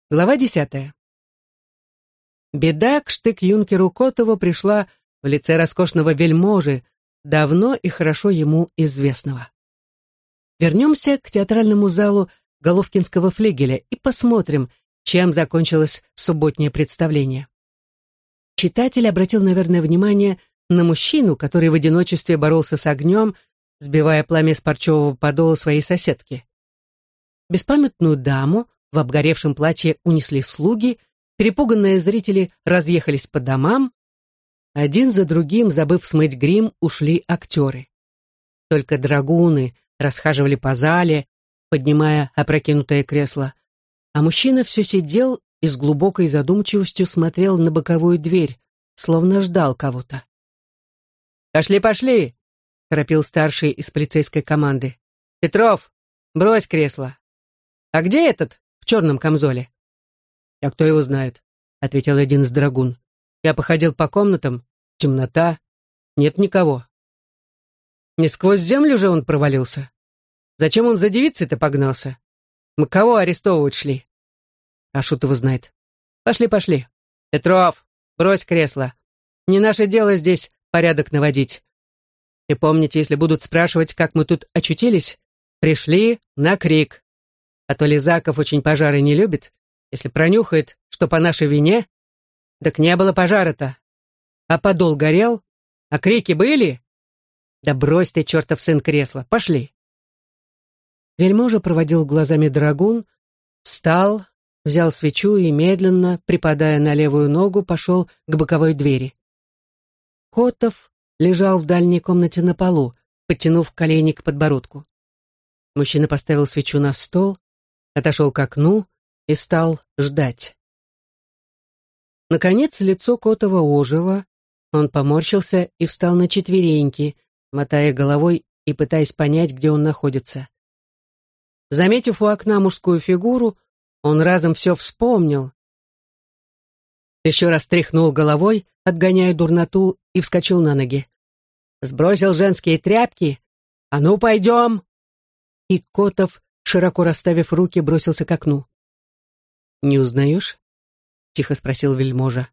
Глава 10. Беда к штык-юнкеру Котову пришла в лице роскошного вельможи, давно и хорошо ему известного. Вернемся к театральному залу Головкинского флигеля и посмотрим, чем закончилось субботнее представление. Читатель обратил, наверное, внимание на мужчину, который в одиночестве боролся с огнем, сбивая пламя с парчевого подола своей соседки. Беспамятную даму в обгоревшем платье унесли слуги, перепуганные зрители разъехались по домам, один за другим, забыв смыть грим, ушли актеры. Только драгуны расхаживали по зале, поднимая опрокинутое кресло, а мужчина все сидел и с глубокой задумчивостью смотрел на боковую дверь, словно ждал кого-то. «Пошли, пошли!» — торопил старший из полицейской команды. «Петров, брось кресло! А где этот в черном камзоле?» «А кто его знает?» — ответил один из драгун. «Я походил по комнатам, темнота, нет никого». «Не сквозь землю же он провалился? Зачем он за девицей-то погнался? Мы кого арестовывать шли?» «А шут его знает. Пошли, пошли. Петров, брось кресло. Не наше дело здесь порядок наводить. И помните, если будут спрашивать, как мы тут очутились, пришли на крик. А то Лизаков очень пожары не любит. Если пронюхает, что по нашей вине, так не было пожара-то. А подол горел? А крики были? Да брось ты, чертов сын, кресло. Пошли». Вельможа проводил глазами драгун, встал, взял свечу и, медленно, припадая на левую ногу, пошел к боковой двери. Котов лежал в дальней комнате на полу, подтянув колени к подбородку. Мужчина поставил свечу на стол, отошел к окну и стал ждать. Наконец лицо Котова ожило, он поморщился и встал на четвереньки, мотая головой и пытаясь понять, где он находится. Заметив у окна мужскую фигуру, он разом все вспомнил. Еще раз тряхнул головой, отгоняя дурноту, и вскочил на ноги. Сбросил женские тряпки. «А ну, пойдем!» И Котов, широко расставив руки, бросился к окну. «Не узнаешь?» — тихо спросил вельможа.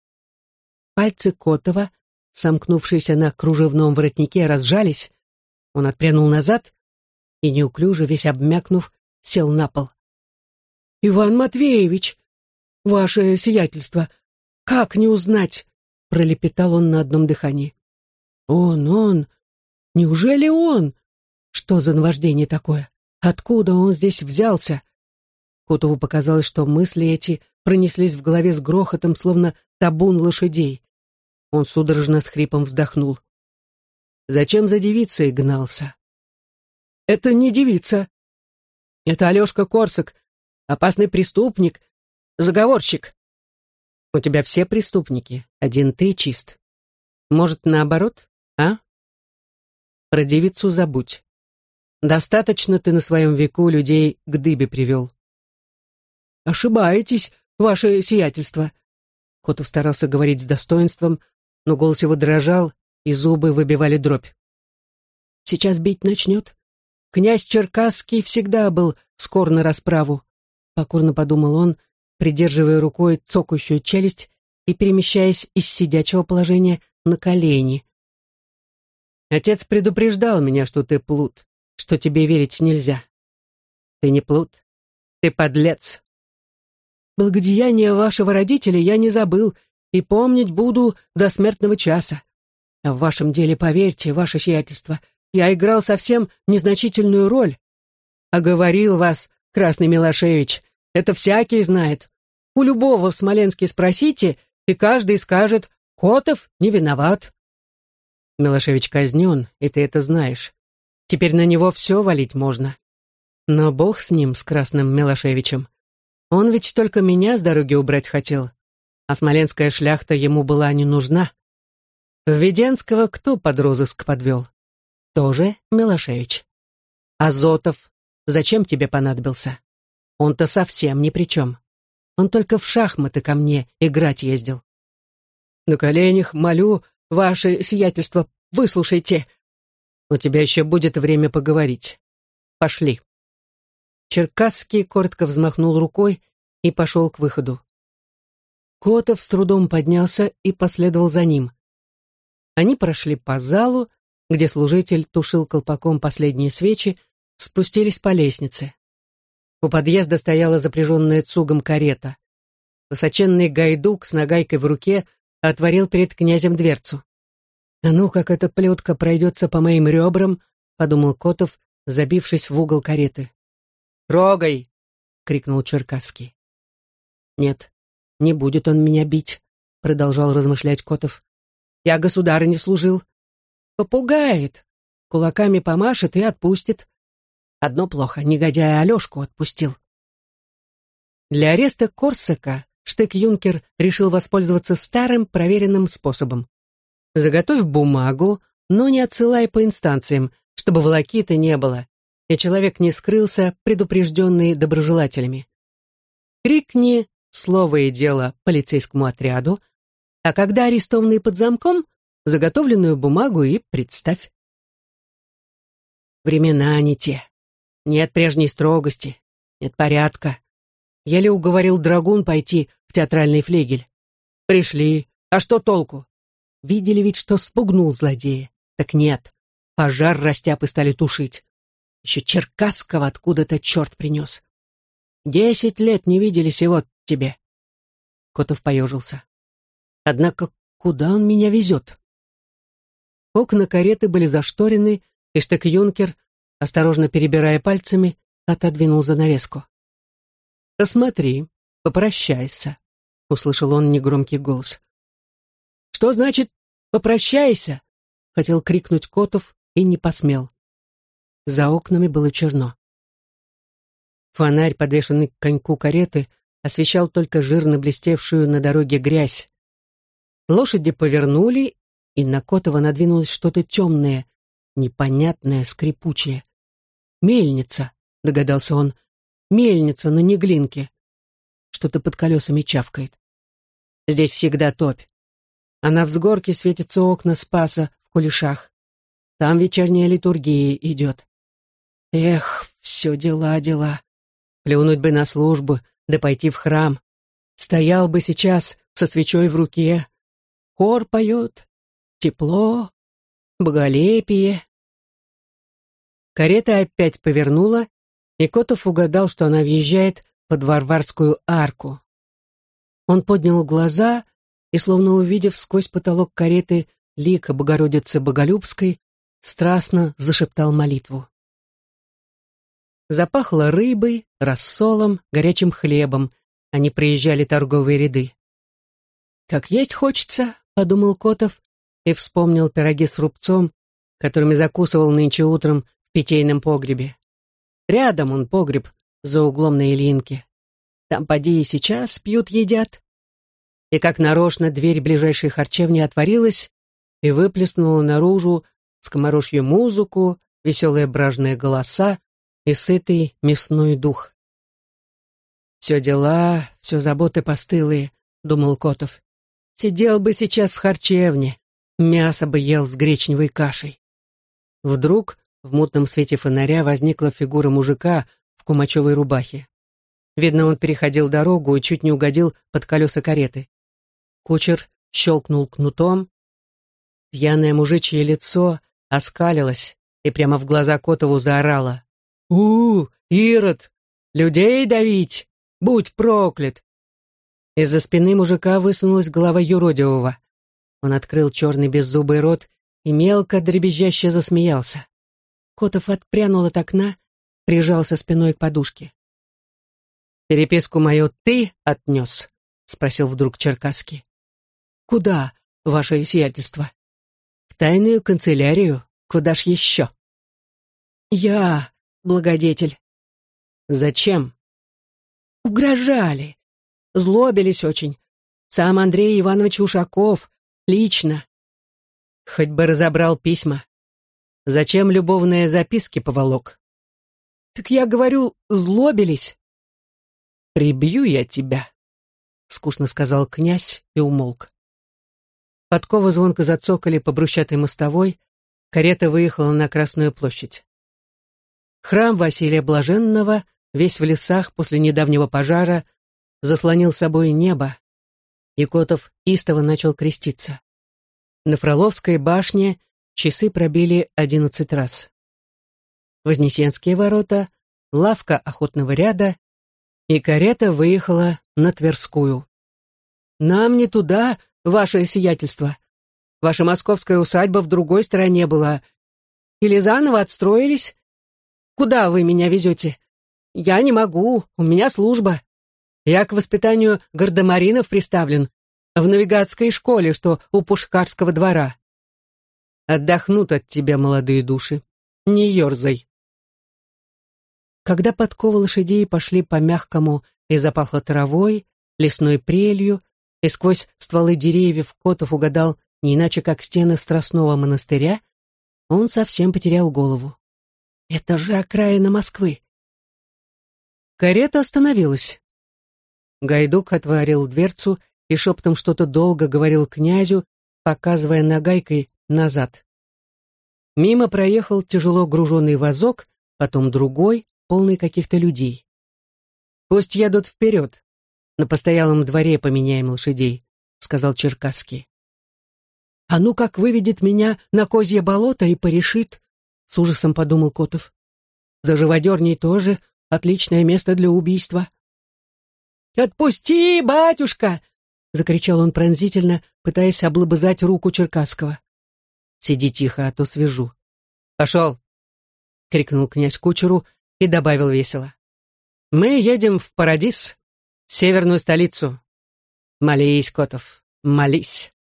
Пальцы Котова, сомкнувшиеся на кружевном воротнике, разжались. Он отпрянул назад и, неуклюже, весь обмякнув, сел на пол. «Иван Матвеевич, ваше сиятельство, как не узнать?» — пролепетал он на одном дыхании. Он, неужели он? Что за наваждение такое? Откуда он здесь взялся?» Котову показалось, что мысли эти пронеслись в голове с грохотом, словно табун лошадей. Он судорожно с хрипом вздохнул. «Зачем за девицей гнался?» «Это не девица. Это Алешка Корсак, опасный преступник, заговорщик». «У тебя все преступники, один ты чист. Может, наоборот, а? Про девицу забудь. Достаточно ты на своем веку людей к дыбе привел». «Ошибаетесь, ваше сиятельство». Котов старался говорить с достоинством, но голос его дрожал, и зубы выбивали дробь. «Сейчас бить начнет. Князь Черкасский всегда был скор на расправу», — покорно подумал он, придерживая рукой цокающую челюсть и перемещаясь из сидячего положения на колени. «Отец предупреждал меня, что ты плут, что тебе верить нельзя. Ты не плут, ты подлец. Благодеяния вашего родителя я не забыл и помнить буду до смертного часа. А в вашем деле, поверьте, ваше сиятельство, я играл совсем незначительную роль. Оговорил вас, Красный Милошевич, это всякий знает. У любого в Смоленске спросите, и каждый скажет: Котов не виноват». Милошевич казнен, и ты это знаешь. Теперь на него все валить можно. Но бог с ним, с Красным Милошевичем. Он ведь только меня с дороги убрать хотел, а смоленская шляхта ему была не нужна. Введенского кто под розыск подвел? Тоже Милошевич. А Зотов зачем тебе понадобился? Он-то совсем ни при чем. Он только в шахматы ко мне играть ездил. На коленях молю, ваше сиятельство, выслушайте. У тебя еще будет время поговорить. Пошли. Черкасский коротко взмахнул рукой, и пошел к выходу. Котов с трудом поднялся и последовал за ним. Они прошли по залу, где служитель тушил колпаком последние свечи, спустились по лестнице. У подъезда стояла запряженная цугом карета. Высоченный гайдук с нагайкой в руке отворил перед князем дверцу. «А ну, как эта плетка пройдется по моим ребрам», — подумал Котов, забившись в угол кареты. «Трогай!» — крикнул Черкасский. «Нет, не будет он меня бить», — продолжал размышлять Котов. «Я государыне служил. Попугает, кулаками помашет и отпустит. Одно плохо, негодяя Алешку отпустил». Для ареста Корсака штык-юнкер решил воспользоваться старым проверенным способом. Заготовь бумагу, но не отсылай по инстанциям, чтобы волокиты не было, и человек не скрылся, предупрежденный доброжелателями. Крикни слово и дело полицейскому отряду, а когда арестованный под замком, заготовленную бумагу и представь. Времена не те. Нет прежней строгости, нет порядка. Еле уговорил драгун пойти в театральный флигель. Пришли, а что толку? Видели ведь, что спугнул злодея. Так нет, пожар растяпы стали тушить. Еще Черкасского откуда-то черт принес. 10 лет не виделись, и вот тебе. Котов поежился. Однако куда он меня везет? Окна кареты были зашторены, и штык-юнкер, осторожно перебирая пальцами, отодвинул занавеску. «Посмотри, попрощайся», — услышал он негромкий голос. «Что значит «попрощайся»?» — хотел крикнуть Котов и не посмел. За окнами было черно. Фонарь, подвешенный к коньку кареты, освещал только жирно блестевшую на дороге грязь. Лошади повернули, и на Котова надвинулось что-то темное, непонятное, скрипучее. «Мельница», — догадался он, — «мельница на Неглинке». Что-то под колесами чавкает. Здесь всегда топь. А на взгорке светятся окна Спаса в Кулешах. Там вечерняя литургия идет. Эх, все дела. Плюнуть бы на службу, да пойти в храм. Стоял бы сейчас со свечой в руке. Хор поет, тепло, боголепие. Карета опять повернула, и Котов угадал, что она въезжает под Варварскую арку. Он поднял глаза и, словно увидев сквозь потолок кареты лика Богородицы Боголюбской, страстно зашептал молитву. Запахло рыбой, рассолом, горячим хлебом. Они проезжали торговые ряды. «Как есть хочется», — подумал Котов и вспомнил пироги с рубцом, которыми закусывал нынче утром в питейном погребе. Рядом он погреб, за углом на Ильинке. Там поди и сейчас пьют-едят. И как нарочно дверь ближайшей харчевни отворилась и выплеснула наружу скоморожью музыку, веселые бражные голоса и сытый мясной дух. «Все дела, все заботы постылые», — думал Котов. «Сидел бы сейчас в харчевне, мясо бы ел с гречневой кашей». Вдруг в мутном свете фонаря возникла фигура мужика в кумачевой рубахе. Видно, он переходил дорогу и чуть не угодил под колеса кареты. Кучер щелкнул кнутом. Пьяное мужичье лицо оскалилось и прямо в глаза Котову заорало: Ирод! Людей давить! Будь проклят!» Из-за спины мужика высунулась голова юродивого. Он открыл черный беззубый рот и мелко дребезжаще засмеялся. Котов отпрянул от окна, прижался спиной к подушке. «Переписку мою ты отнес?» — спросил вдруг Черкасский. «Куда, ваше сиятельство?» «В тайную канцелярию. Куда ж еще?» «Я, благодетель». «Зачем?» «Угрожали. Злобились очень. Сам Андрей Иванович Ушаков. Лично». «Хоть бы разобрал письма. Зачем любовные записки поволок?» «Так я говорю, злобились». «Прибью я тебя», — скучно сказал князь и умолк. Подковы звонко зацокали по брусчатой мостовой, карета выехала на Красную площадь. Храм Василия Блаженного, весь в лесах после недавнего пожара, заслонил собой небо, и Котов истово начал креститься. На Фроловской башне часы пробили 11 раз. Вознесенские ворота, лавка охотного ряда, и карета выехала на Тверскую. «Нам не туда, ваше сиятельство. Ваша московская усадьба в другой стороне была. Или заново отстроились? Куда вы меня везете? Я не могу, у меня служба. Я к воспитанию гардемаринов приставлен в навигатской школе, что у Пушкарского двора. Отдохнут от тебя молодые души. Не ерзай». Когда подковы лошадей пошли по мягкому и запахло травой, лесной прелью, и сквозь стволы деревьев Котов угадал не иначе, как стены Страстного монастыря, он совсем потерял голову. Это же окраина Москвы. Карета остановилась. Гайдук отворил дверцу и шепотом что-то долго говорил князю, показывая нагайкой назад. Мимо проехал тяжело груженный вазок, потом другой, полный каких-то людей. «Пусть едут вперед. На постоялом дворе поменяем лошадей», — сказал Черкасский. «А ну как выведет меня на козье болото и порешит», — с ужасом подумал Котов. «За живодерней тоже отличное место для убийства». «Отпусти, батюшка!» — закричал он пронзительно, пытаясь облобызать руку Черкасского. «Сиди тихо, а то свяжу». «Пошел!» — крикнул князь кучеру и добавил весело. «Мы едем в Парадис, северную столицу. Молись, Котов, молись».